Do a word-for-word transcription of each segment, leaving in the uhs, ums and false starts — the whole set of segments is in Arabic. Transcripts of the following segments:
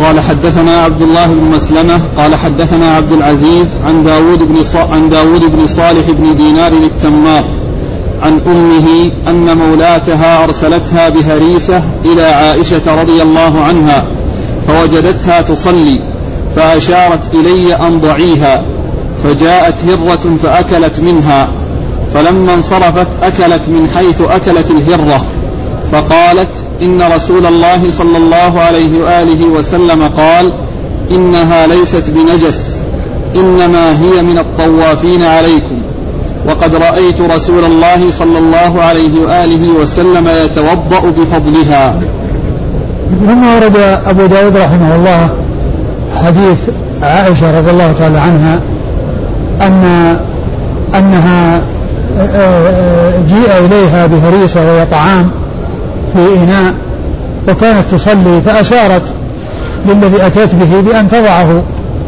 قال حدثنا عبد الله بن مسلمة قال حدثنا عبد العزيز عن داود بن, ص... عن داود بن صالح بن دينار التمار عن أمه أن مولاتها أرسلتها بهريسة إلى عائشة رضي الله عنها فوجدتها تصلي فأشارت إلي أن ضعيها فجاءت هرة فأكلت منها فلما انصرفت أكلت من حيث أكلت الهرة فقالت إن رسول الله صلى الله عليه وآله وسلم قال إنها ليست بنجس إنما هي من الطوافين عليكم وقد رأيت رسول الله صلى الله عليه وآله وسلم يتوضأ بفضلها. ثم ورد أبو داود رحمه الله حديث عائشة رضي الله تعالى عنها أن أنها جيء إليها بهريسة وهي طعام في إناء وكانت تصلي فأشارت للذي أتت به بأن تضعه،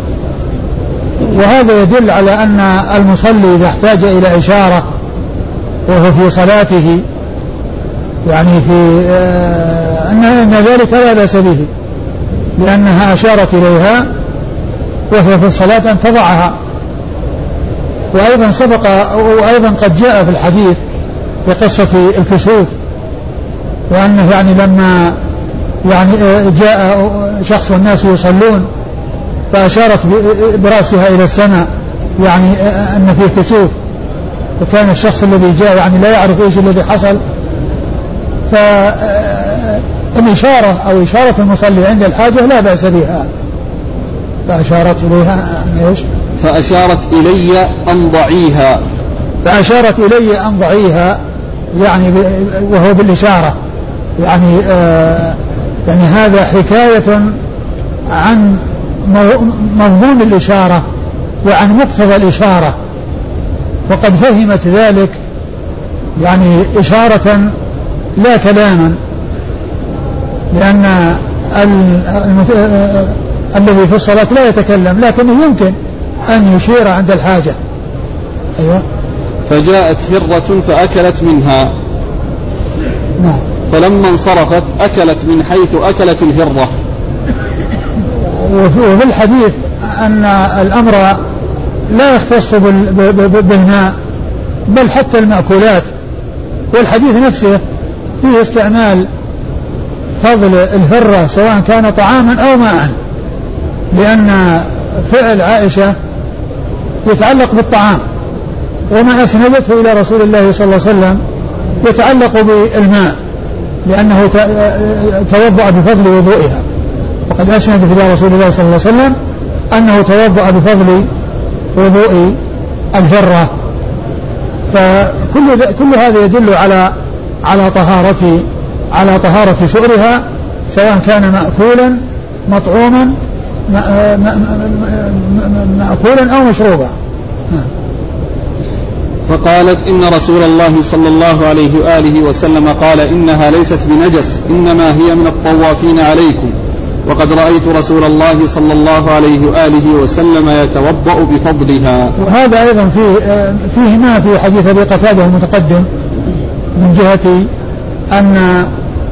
وهذا يدل على أن المصلي إذا احتاج إلى إشارة وهو في صلاته يعني في أن ذلك لا بأس به لأنها أشارت إليها وهي في الصلاة أن تضعها. وأيضا سبق وأيضا قد جاء في الحديث بقصة الكسوف وأنه يعني لما يعني جاء شخص والناس يصلون فأشارت برأسها إلى السماء يعني أن فيه كسوف، وكان الشخص الذي جاء يعني لا يعرف إيش الذي حصل، فالإشارة أو إشارة المصلي عند الحاجة لا بأس بها. فأشارت إليها إيش؟ فأشارت إلي أن ضعيها فأشارت إلي أن ضعيها يعني وهو بالإشارة يعني آه يعني هذا حكاية عن مضمون الإشارة وعن مقتضى الإشارة، وقد فهمت ذلك يعني إشارة لا كلاما، لأن الذي في الصلاة لا يتكلم لكنه يمكن أن يشير عند الحاجة. أيوة. فجاءت هرة فأكلت منها. نعم. فلما انصرفت أكلت من حيث أكلت الهرة. وفي الحديث أن الأمر لا يختص بالماء بل حتى المأكولات، والحديث نفسه فيه استعمال فضل الهرة سواء كان طعاما أو ماء، لأن فعل عائشة يتعلق بالطعام وما أسندته إلى رسول الله صلى الله عليه وسلم يتعلق بالماء لأنه توضأ بفضل وضوئها، وقد أسندت إلى رسول الله صلى الله عليه وسلم أنه توضأ بفضل وضوء الهرة. فكل كل هذا يدل على على طهارة على طهارة سؤرها سواء كان مأكولا مطعوما مأكولا أو مشروبا. فقالت إن رسول الله صلى الله عليه وآله وسلم قال إنها ليست بنجس إنما هي من الطوافين عليكم وقد رأيت رسول الله صلى الله عليه وآله وسلم يتوضأ بفضلها. وهذا أيضا فيه, فيه ما في حديث أبي قتادة المتقدم من جهة أن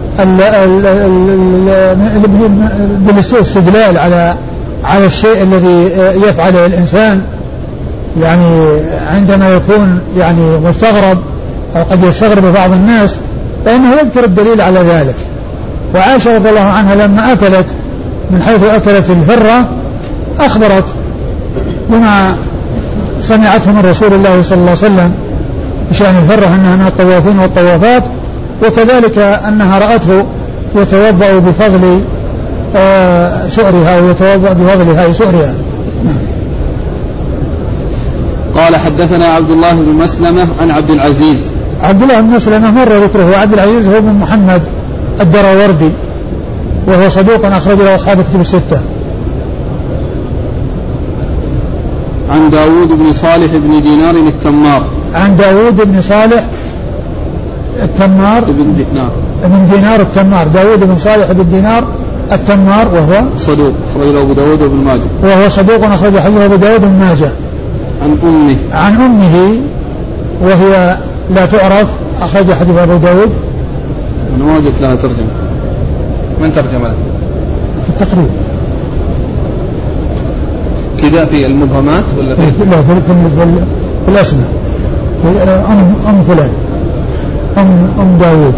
بالاستدلال على على الشيء الذي يفعله الإنسان يعني عندما يكون يعني مستغرب أو قد يستغرب بعض الناس فإنه يذكر الدليل على ذلك. وعائشة رضي الله عنها لما أكلت من حيث أكلت الهرة أخبرت بما سمعته من رسول الله صلى الله عليه وسلم بشأن الهرة أنها من الطوافين والطوافات، وكذلك أنها رأته يتوضأ بفضل آه سؤرها ويتوضأ بفضلها سؤرها. قال حدثنا عبد الله بن مسلمة عن عبد العزيز. عبد الله بن مسلمة مر ذكره، وعبد العزيز هو بن محمد الدراوردي وهو صدوق أخرج له أصحاب كتب الستة. عن داود بن صالح بن دينار التمار. عن داود بن صالح التمار ابن دي... نعم. ابن دينار التمار، داود بن صالح بن دينار التمار وهو صدوق أخرج له أبو داود وابن ماجه. وهو صدوق أخرج له أبو داود وابن ماجه. عن أمه. عن أمه وهي لا تعرف، أخرج حديث أبو داود. أنا ما وجدت لها ترجمة. من ترجمة لها؟ في التقريب. كذا في المبهمات ولا في؟ لا في, في, في الأسماء أم أم فلان أم أم داود.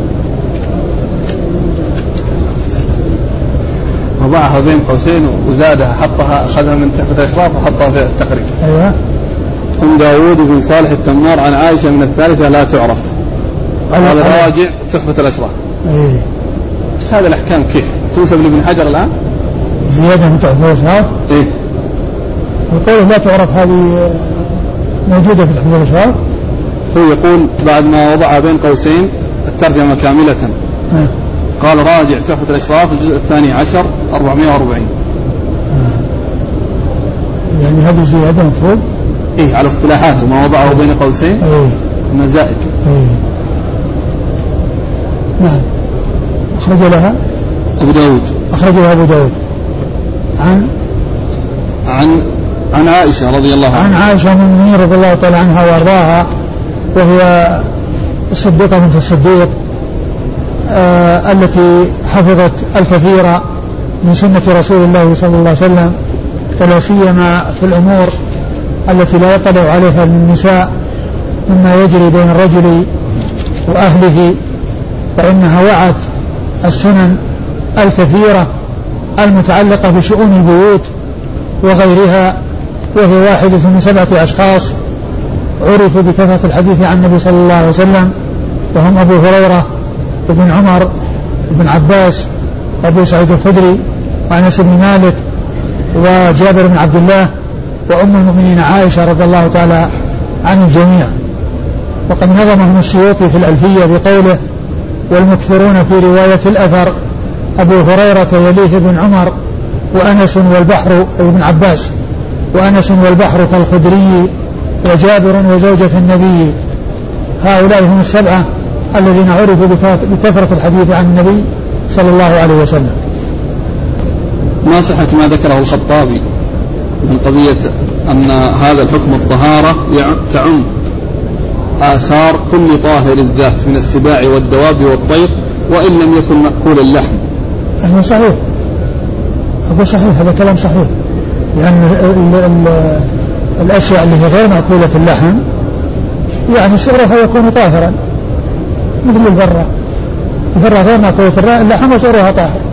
وضعها بين قوسين وزادها حطها أخذها من تحفة الأشراف وحطها في التقريب. أيوة. أم داود بن صالح التمار عن عائشة من الثالثة لا تعرف. هذا راجع تحفة الأشراف. أيه. هذا الأحكام كيف توسب لابن حجر الآن؟ زيادة من تحفة الأشراف. إيه. وقوله لا تعرف هذه موجودة في تحفة الأشراف. هو يقول بعد ما وضعها بين قوسين الترجمة كاملة. أه. قال راجع تحفة الأشراف الجزء الثاني عشر أربعمائة وأربعين. أه. يعني هذه زيادة مفروض. إيه على اصطلاحاته ما وضعه بين قوسين. إيه. ما زائد. إيه. نعم. أخرج لها أبو داود. أخرج لها أبو داود عن عن عن عائشة رضي الله عنها. عن عائشة من المؤمنين رضي الله تعالى عنها وأرضاها، وهي الصديقة بنت الصديق آه التي حفظت الكثير من سنة رسول الله صلى الله عليه وسلم، ولا سيما في الأمور التي لا يطلع عليها النساء مما يجري بين الرجل وأهله، فإنها وعت السنن الكثيرة المتعلقة بشؤون البيوت وغيرها، وهي واحدة من سبعة أشخاص عرفوا بكثرة الحديث عن النبي صلى الله عليه وسلم، وهم أبو هريرة وابن عمر وابن عباس وأبو سعيد الخدري وأنس بن مالك وجابر بن عبد الله وأم المؤمنين عائشة رضي الله تعالى عن الجميع. وقد نظمهم السيوطي في الألفية بقوله: والمكثرون في رواية الأثر أبو هريرة يليه بن عمر وأنس والبحر أي ابن عباس وأنس والبحر كالخدري وجابر وزوجة النبي. هؤلاء هم السبعة الذين عرفوا بكثرة الحديث عن النبي صلى الله عليه وسلم. ما صحة ما ذكره الخطابي من قضية أن هذا الحكم الطهارة تعم آثار كل طاهر الذات من السباع والدواب والطير وإن لم يكن مأكول اللحم؟ هذا صحيح، هذا صحيح، هذا كلام صحيح، لأن ال ال الأشياء اللي هي غير مأكولة اللحم يعني سعرها يكون طاهرا، مثل البرة، البرة غير مأكولة اللحم وسعرها طاهر.